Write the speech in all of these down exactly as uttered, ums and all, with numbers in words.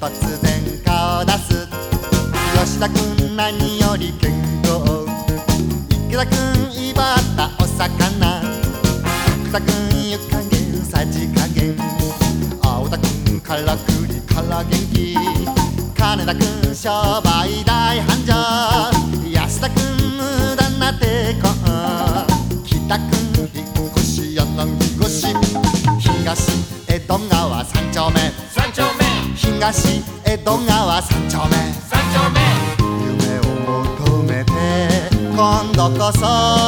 突然顔出す吉田君何より健康、池田君威張ったお魚、福田君湯加減さじ加減、青田君からくりから元気、金田君商売大繁盛、安田君無駄な抵抗、北君引っ越し柳越し、東江戸川三丁目三丁目東江戸川三丁目三丁目、 夢を求めて今度こそ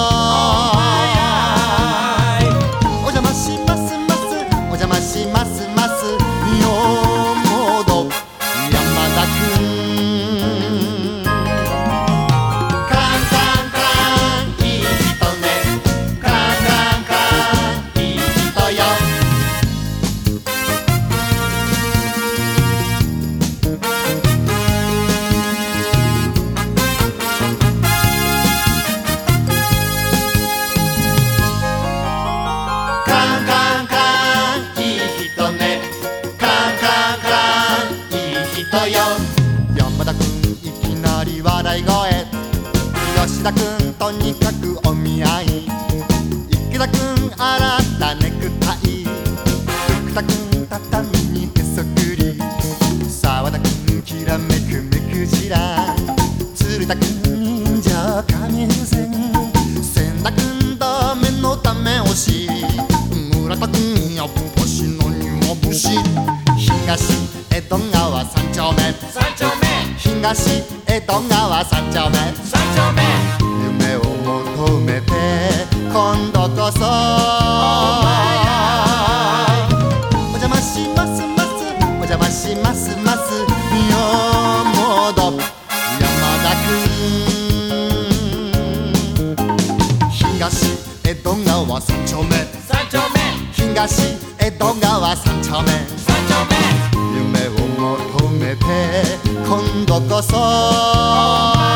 お邪魔しますますお邪魔しますますよもど山田くん、カンカンカンいい人ね、カンカンカンいい人よ、カンカンカンいい人ね、カンカンカンいい人よ、山田くんいきなり笑い声、吉田くんとにかくお見合い、池田くん洗ったネクタイ、福田くん畳にへそくり、沢田くんきらめく目くじら、鶴田くん忍者仮面線、千田くんダメのため押し、村田くんやっぱし何も節、東江戸川三丁目三丁目東江戸川三丁目、 三丁目、 夢を求めて今度こそお邪魔しますますお邪魔しますますよもど山田くん、東江戸川三丁目三丁目東江戸川三丁目、 三丁目、 夢を求めて今度こそ